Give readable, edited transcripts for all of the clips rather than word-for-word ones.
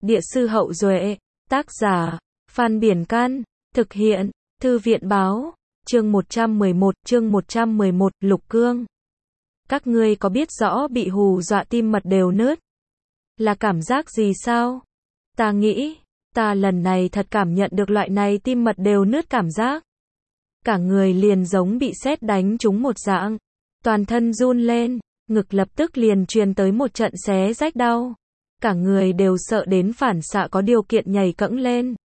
Địa sư Hậu Duệ, tác giả, Phan Biển Can, thực hiện, Thư viện Báo, chương 111, Lục Cương. Các ngươi có biết rõ bị hù dọa tim mật đều nứt là cảm giác gì sao? Ta nghĩ, ta lần này thật cảm nhận được loại này tim mật đều nứt cảm giác. Cả người liền giống bị sét đánh trúng một dạng, toàn thân run lên, ngực lập tức liền truyền tới một trận xé rách đau. Cả người đều sợ đến phản xạ có điều kiện nhảy cẫng lên.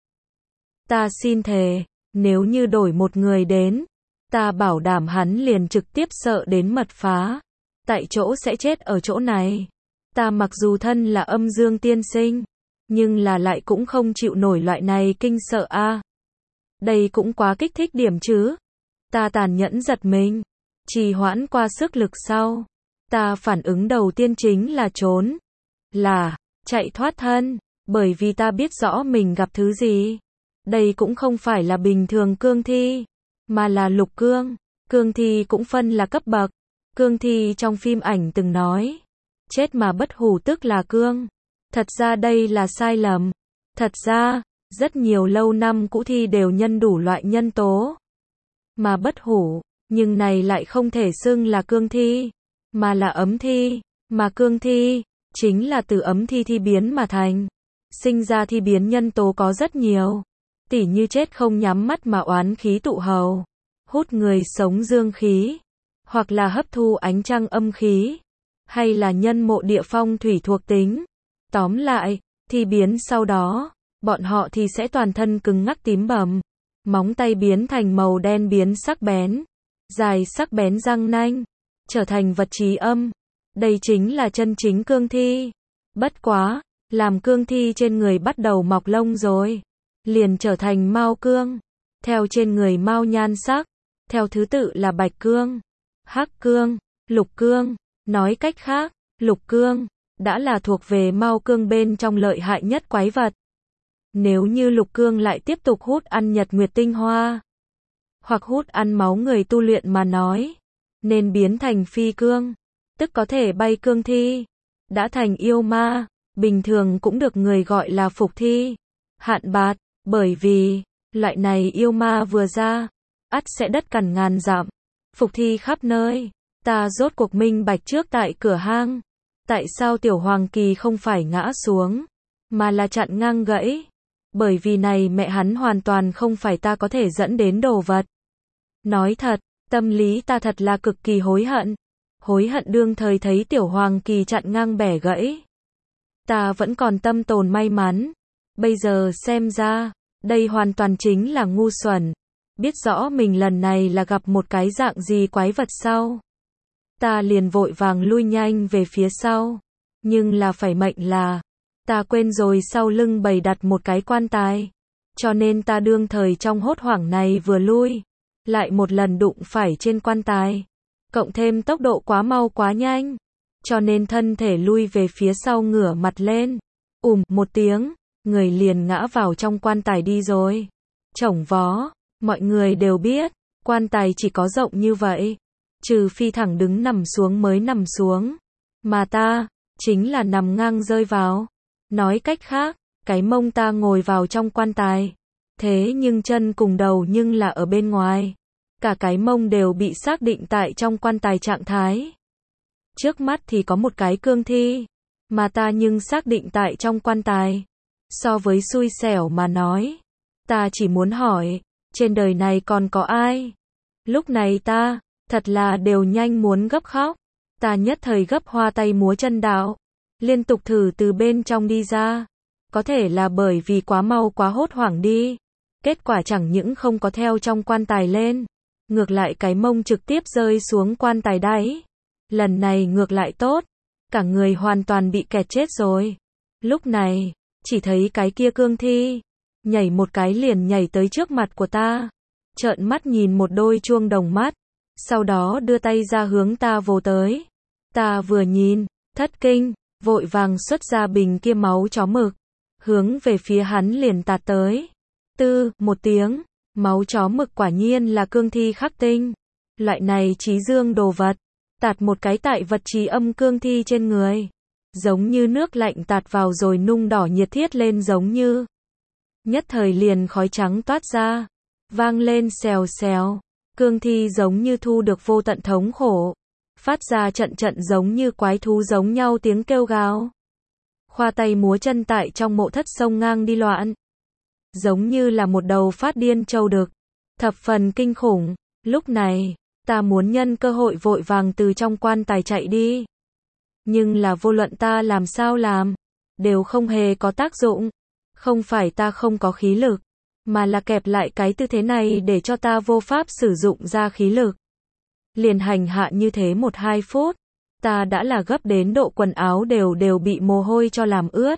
Ta xin thề, nếu như đổi một người đến, ta bảo đảm hắn liền trực tiếp sợ đến mật phá, tại chỗ sẽ chết ở chỗ này. Ta mặc dù thân là âm dương tiên sinh, nhưng là lại cũng không chịu nổi loại này kinh sợ a. Đây cũng quá kích thích điểm chứ. Ta tàn nhẫn giật mình, trì hoãn qua sức lực sau. Ta phản ứng đầu tiên chính là trốn, là chạy thoát thân, bởi vì ta biết rõ mình gặp thứ gì. Đây cũng không phải là bình thường cương thi, mà là lục cương. Cương thi cũng phân là cấp bậc. Cương thi trong phim ảnh từng nói, chết mà bất hủ tức là cương. Thật ra đây là sai lầm. Thật ra, rất nhiều lâu năm cũ thi đều nhân đủ loại nhân tố mà bất hủ, nhưng này lại không thể xưng là cương thi, mà là ấm thi. Mà cương thi chính là từ ấm thi thi biến mà thành. Sinh ra thi biến nhân tố có rất nhiều, tỉ như chết không nhắm mắt mà oán khí tụ hầu, hút người sống dương khí, hoặc là hấp thu ánh trăng âm khí, hay là nhân mộ địa phong thủy thuộc tính. Tóm lại, thi biến sau đó, bọn họ thì sẽ toàn thân cứng ngắc tím bầm, móng tay biến thành màu đen biến sắc bén, dài sắc bén răng nanh, trở thành vật trí âm. Đây chính là chân chính cương thi. Bất quá, làm cương thi trên người bắt đầu mọc lông rồi, liền trở thành mao cương. Theo trên người mao nhan sắc, theo thứ tự là bạch cương, hắc cương, lục cương. Nói cách khác, lục cương đã là thuộc về mao cương bên trong lợi hại nhất quái vật. Nếu như lục cương lại tiếp tục hút ăn nhật nguyệt tinh hoa, hoặc hút ăn máu người tu luyện mà nói, nên biến thành phi cương, tức có thể bay cương thi. Đã thành yêu ma, bình thường cũng được người gọi là phục thi, hạn bạt, bởi vì loại này yêu ma vừa ra, ắt sẽ đất cằn ngàn dặm, phục thi khắp nơi. Ta rốt cuộc minh bạch trước tại cửa hang, tại sao Tiểu Hoàng Kỳ không phải ngã xuống, mà là chặn ngang gãy. Bởi vì này mẹ hắn hoàn toàn không phải ta có thể dẫn đến đồ vật. Nói thật, tâm lý ta thật là cực kỳ hối hận. Hối hận đương thời thấy Tiểu Hoàng Kỳ chặn ngang bẻ gãy. Ta vẫn còn tâm tồn may mắn. Bây giờ xem ra, đây hoàn toàn chính là ngu xuẩn. Biết rõ mình lần này là gặp một cái dạng gì quái vật sau, ta liền vội vàng lui nhanh về phía sau. Nhưng là phải mệnh là, ta quên rồi sau lưng bày đặt một cái quan tài. Cho nên ta đương thời trong hốt hoảng này vừa lui, lại một lần đụng phải trên quan tài. Cộng thêm tốc độ quá mau quá nhanh, cho nên thân thể lui về phía sau ngửa mặt lên. Một tiếng, người liền ngã vào trong quan tài đi rồi. Chổng vó, mọi người đều biết, quan tài chỉ có rộng như vậy, trừ phi thẳng đứng nằm xuống mới nằm xuống. Mà ta, chính là nằm ngang rơi vào. Nói cách khác, cái mông ta ngồi vào trong quan tài. Thế nhưng chân cùng đầu nhưng là ở bên ngoài. Cả cái mông đều bị xác định tại trong quan tài trạng thái. Trước mắt thì có một cái cương thi, mà ta nhưng xác định tại trong quan tài. So với xui xẻo mà nói, ta chỉ muốn hỏi, trên đời này còn có ai? Lúc này ta, thật là đều nhanh muốn gấp khóc. Ta nhất thời gấp hoa tay múa chân đạo, liên tục thử từ bên trong đi ra. Có thể là bởi vì quá mau quá hốt hoảng đi. Kết quả chẳng những không có theo trong quan tài lên, ngược lại cái mông trực tiếp rơi xuống quan tài đáy. Lần này ngược lại tốt, cả người hoàn toàn bị kẹt chết rồi. Lúc này, chỉ thấy cái kia cương thi, nhảy một cái liền nhảy tới trước mặt của ta. Trợn mắt nhìn một đôi chuông đồng mắt, sau đó đưa tay ra hướng ta vồ tới. Ta vừa nhìn, thất kinh, vội vàng xuất ra bình kia máu chó mực, hướng về phía hắn liền tạt tới. Một tiếng, máu chó mực quả nhiên là cương thi khắc tinh. Loại này trí dương đồ vật, tạt một cái tại vật trí âm cương thi trên người. giống như nước lạnh tạt vào rồi nung đỏ nhiệt thiết lên, giống như nhất thời liền khói trắng toát ra, vang lên xèo xèo. Cương thi giống như thu được vô tận thống khổ, phát ra trận trận giống như quái thú giống nhau tiếng kêu gào. Khoa tay múa chân tại trong mộ thất sông ngang đi loạn, giống như là một đầu phát điên trâu đực, thập phần kinh khủng. Lúc này, ta muốn nhân cơ hội vội vàng từ trong quan tài chạy đi. Nhưng là vô luận ta làm sao làm, đều không hề có tác dụng. Không phải ta không có khí lực, mà là kẹp lại cái tư thế này để cho ta vô pháp sử dụng ra khí lực. Liền hành hạ như thế 1-2 phút, ta đã là gấp đến độ quần áo đều bị mồ hôi cho làm ướt.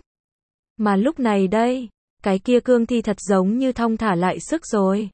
Mà lúc này đây, cái kia cương thi thật giống như thong thả lại sức rồi.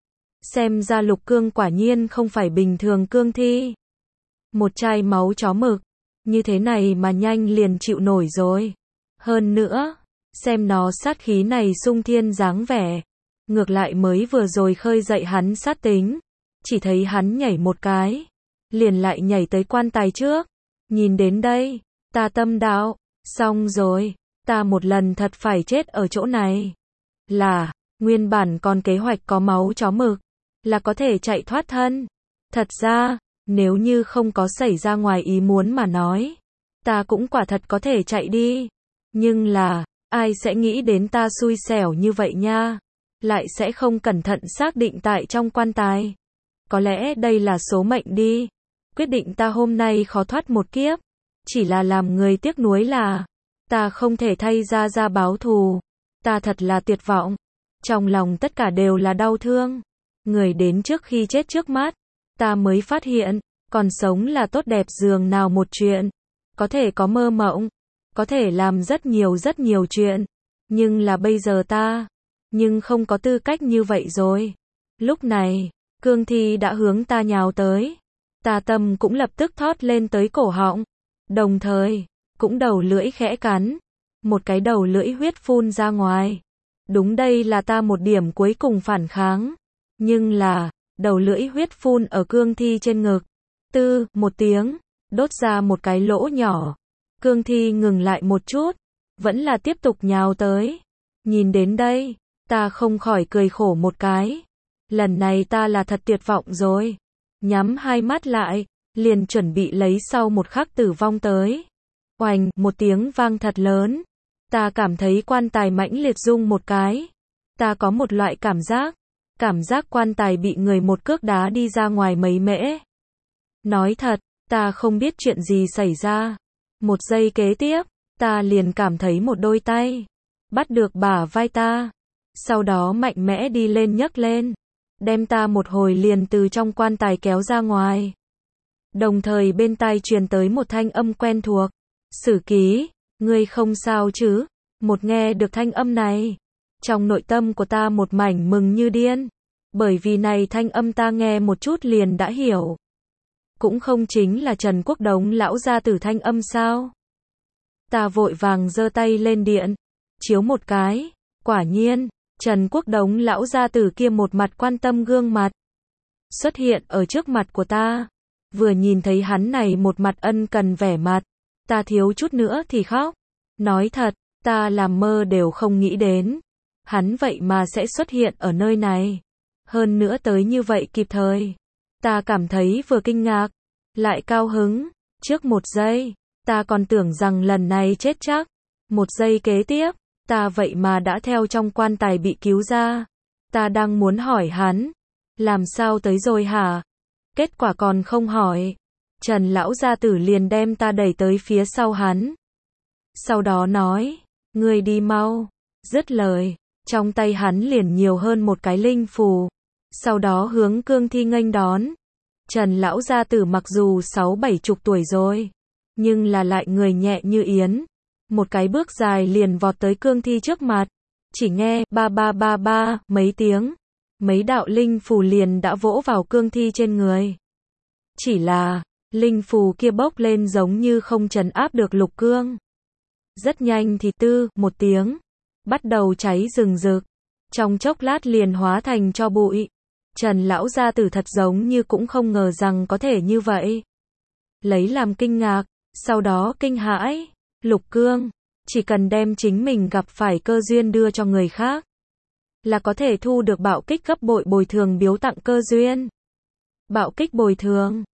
Xem ra Lục Cương quả nhiên không phải bình thường cương thi. Một chai máu chó mực, như thế này mà nhanh liền chịu nổi rồi. Hơn nữa, xem nó sát khí này sung thiên dáng vẻ. Ngược lại mới vừa rồi khơi dậy hắn sát tính. Chỉ thấy hắn nhảy một cái, liền lại nhảy tới quan tài trước. Nhìn đến đây, ta tâm đạo, xong rồi, ta một lần thật phải chết ở chỗ này. Là, nguyên bản còn kế hoạch có máu chó mực, là có thể chạy thoát thân. Thật ra, nếu như không có xảy ra ngoài ý muốn mà nói, ta cũng quả thật có thể chạy đi. Nhưng là, ai sẽ nghĩ đến ta xui xẻo như vậy nha, lại sẽ không cẩn thận xác định tại trong quan tài. Có lẽ đây là số mệnh đi, quyết định ta hôm nay khó thoát một kiếp. Chỉ là làm người tiếc nuối là, ta không thể thay ra báo thù. Ta thật là tuyệt vọng, trong lòng tất cả đều là đau thương. Người đến trước khi chết trước mắt, ta mới phát hiện, còn sống là tốt đẹp dường nào một chuyện. Có thể có mơ mộng, có thể làm rất nhiều chuyện. Nhưng là bây giờ ta, nhưng không có tư cách như vậy rồi. Lúc này, cương thi đã hướng ta nhào tới. Ta tâm cũng lập tức thót lên tới cổ họng. Đồng thời, cũng đầu lưỡi khẽ cắn. Một cái đầu lưỡi huyết phun ra ngoài. Đúng đây là ta một điểm cuối cùng phản kháng. Nhưng là, đầu lưỡi huyết phun ở cương thi trên ngực. Tư, một tiếng, đốt ra một cái lỗ nhỏ. Cương thi ngừng lại một chút, vẫn là tiếp tục nhào tới. Nhìn đến đây, ta không khỏi cười khổ một cái. Lần này ta là thật tuyệt vọng rồi. Nhắm hai mắt lại, liền chuẩn bị lấy sau một khắc tử vong tới. Oành, một tiếng vang thật lớn. Ta cảm thấy quan tài mãnh liệt rung một cái. Ta có một loại cảm giác quan tài bị người một cước đá đi ra ngoài mấy mễ. Nói thật, ta không biết chuyện gì xảy ra. Một giây kế tiếp, ta liền cảm thấy một đôi tay bắt được bả vai ta, sau đó mạnh mẽ đi lên nhấc lên, đem ta một hồi liền từ trong quan tài kéo ra ngoài. Đồng thời bên tai truyền tới một thanh âm quen thuộc. Sử Ký, ngươi không sao chứ? Một nghe được thanh âm này, trong nội tâm của ta một mảnh mừng như điên. Bởi vì này thanh âm ta nghe một chút liền đã hiểu. Cũng không chính là Trần Quốc Đống lão gia tử thanh âm sao? Ta vội vàng giơ tay lên điện, chiếu một cái, quả nhiên, Trần Quốc Đống lão gia tử kia một mặt quan tâm gương mặt xuất hiện ở trước mặt của ta. Vừa nhìn thấy hắn này một mặt ân cần vẻ mặt, ta thiếu chút nữa thì khóc. Nói thật, ta làm mơ đều không nghĩ đến, hắn vậy mà sẽ xuất hiện ở nơi này. Hơn nữa tới như vậy kịp thời. Ta cảm thấy vừa kinh ngạc, lại cao hứng. Trước một giây, ta còn tưởng rằng lần này chết chắc. Một giây kế tiếp, ta vậy mà đã theo trong quan tài bị cứu ra. Ta đang muốn hỏi hắn, làm sao tới rồi hả? Kết quả còn không hỏi. Trần lão gia tử liền đem ta đẩy tới phía sau hắn. Sau đó nói, ngươi đi mau. Dứt lời, trong tay hắn liền nhiều hơn một cái linh phù. Sau đó hướng cương thi nghênh đón. Trần lão gia tử mặc dù 60-70 tuổi rồi, nhưng là lại người nhẹ như yến. Một cái bước dài liền vọt tới cương thi trước mặt. Chỉ nghe ba ba ba ba mấy tiếng, mấy đạo linh phù liền đã vỗ vào cương thi trên người. Chỉ là, linh phù kia bốc lên giống như không trấn áp được Lục Cương. Rất nhanh thì tư, một tiếng, bắt đầu cháy rừng rực. Trong chốc lát liền hóa thành tro bụi. Trần lão gia tử thật giống như cũng không ngờ rằng có thể như vậy. Lấy làm kinh ngạc, sau đó kinh hãi. Lục Cương, chỉ cần đem chính mình gặp phải cơ duyên đưa cho người khác, là có thể thu được bạo kích gấp bội bồi thường biếu tặng cơ duyên. Bạo kích bồi thường